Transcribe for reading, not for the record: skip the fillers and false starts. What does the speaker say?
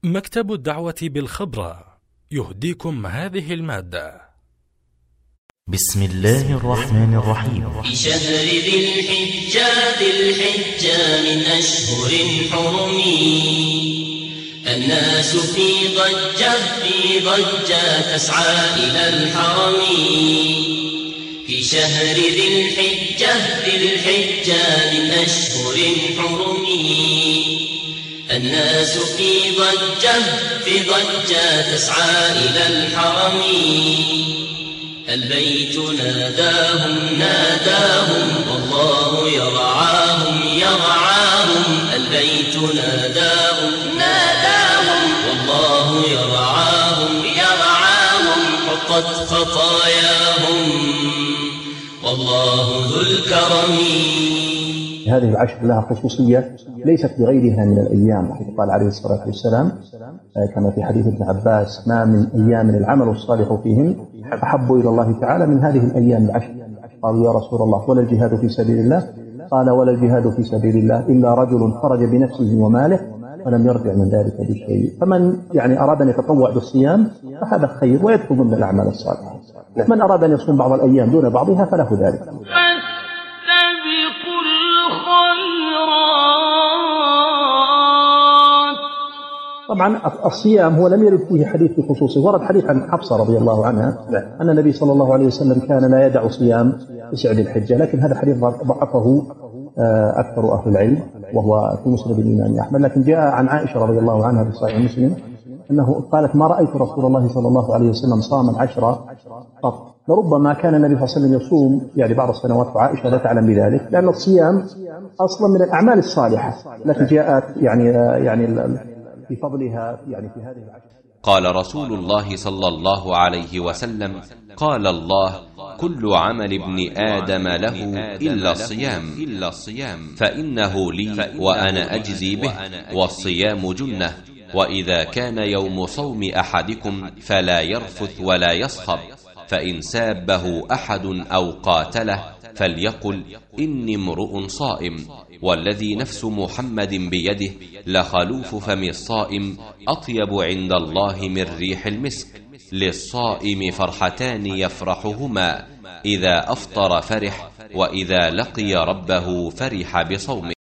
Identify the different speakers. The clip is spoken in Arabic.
Speaker 1: مكتب الدعوة بالخبرة يهديكم هذه المادة.
Speaker 2: بسم الله الرحمن الرحيم.
Speaker 3: في شهر ذي الحجة من أشهر حرم، الناس في ضجة تسعى إلى الحرم. في شهر ذي الحجة من أشهر حرم، الناس في ضجة تسعى إلى الحرم. البيت ناداهم والله يرعاهم. البيت ناداهم والله يرعاهم. حطت خطاياهم والله ذو الكرم.
Speaker 4: هذه العشر لها خصوصية ليست بغيرها من الأيام، حيث قال عليه الصلاة والسلام كما في حديث ابن عباس: ما من أيام العمل الصالح فيهن أحب إلى الله تعالى من هذه الأيام العشر. قالوا: يا رسول الله ولا الجهاد في سبيل الله؟ قال: ولا الجهاد في سبيل الله إلا رجل خرج بنفسه وماله ولم يرجع من ذلك بشيء. فمن أراد أن يتطوع بالصيام فهذا خير ويدخل ضمن الأعمال الصالحة. من أراد أن يصوم بعض الأيام دون بعضها فله ذلك. طبعا الصيام هو لم يرد فيه حديث بخصوصه. ورد حديث عن حفصة رضي الله عنها أن النبي صلى الله عليه وسلم كان لا يدع صيام 9 ذي الحجة، لكن هذا حديث ضعفه أكثر أهل العلم وهو في مسند الإمام أحمد. لكن جاء عن عائشة رضي الله عنها في صحيح مسلم أنه قالت: ما رأيت رسول الله صلى الله عليه وسلم صام 10 قط. لربما كان النبي صلى الله عليه وسلم يصوم بعض السنوات وعائشة لا تعلم بذلك، لأن الصيام أصلا من الأعمال الصالحة التي جاءت في فضلها في هذه العشر.
Speaker 5: قال رسول الله صلى الله عليه وسلم: قال الله: كل عمل ابن آدم له إلا الصيام فإنه لي وأنا أجزي به، والصيام جنة. وإذا كان يوم صوم أحدكم فلا يرفث ولا يصخب، فإن سابه أحد أو قاتله فليقل: إني امرؤ صائم، والذي نفس محمد بيده لخلوف فم الصائم أطيب عند الله من ريح المسك. للصائم فرحتان يفرحهما: إذا أفطر فرح، وإذا لقي ربه فرح بصومه.